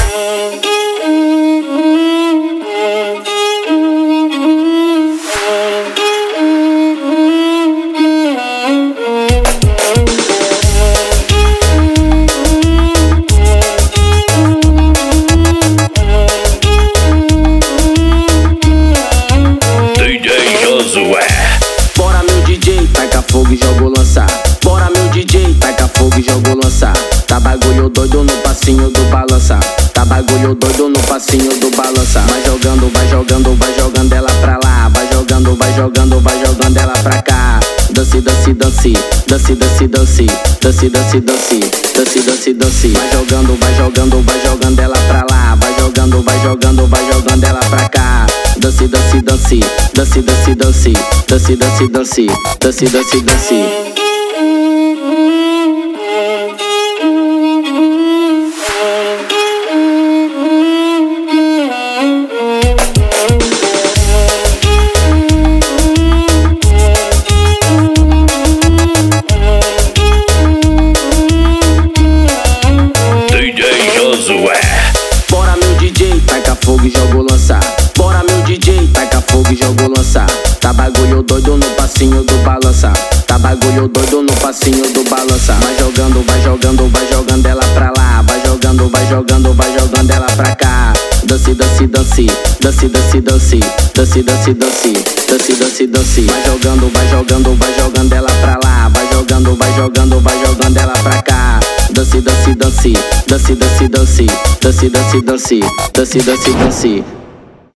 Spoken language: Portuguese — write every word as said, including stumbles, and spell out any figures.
Bora meu D J, taca fogo e joga o lança. Bora meu D J, taca fogo e joga o lança. Tá bagulho doido no passinho do balança. Tá bagulho doido no passinho do balança. Vai jogando, vai jogando, vai jogando ela pra lá. Vai jogando, vai jogando, vai jogando ela pra cá. Dance, dance, dance, dance, dance, dance, dance, dance, dance, dance, dance, dance. Vai jogando, vai jogando, vai jogando ela pra lá. Vai jogando, vai jogando, vai jogando ela pra cá. Dance, dance, dance, dance, dance, dance, dance, dance, dance, dance, dance, dance. Bora meu D J, taca fogo e joga o lança. Bora meu D J, taca fogo e joga o lança. Tá bagulho doido no passinho do balança. Tá bagulho doido no passinho do balança. Vai jogando, vai jogando, vai jogando ela pra lá. Vai jogando, vai jogando, vai jogando ela pra cá. Dance, dance, dance, dance, dance, dance, dance, dance, dance, dance, dance, dance. Vai jogando, vai jogando, vai jogando ela pra lá. Vai jogando, vai jogando, vai jogando ela pra cá. Dance, dance, dance, dance, dance, dance, dance, dance, dance, dance, dance, dance.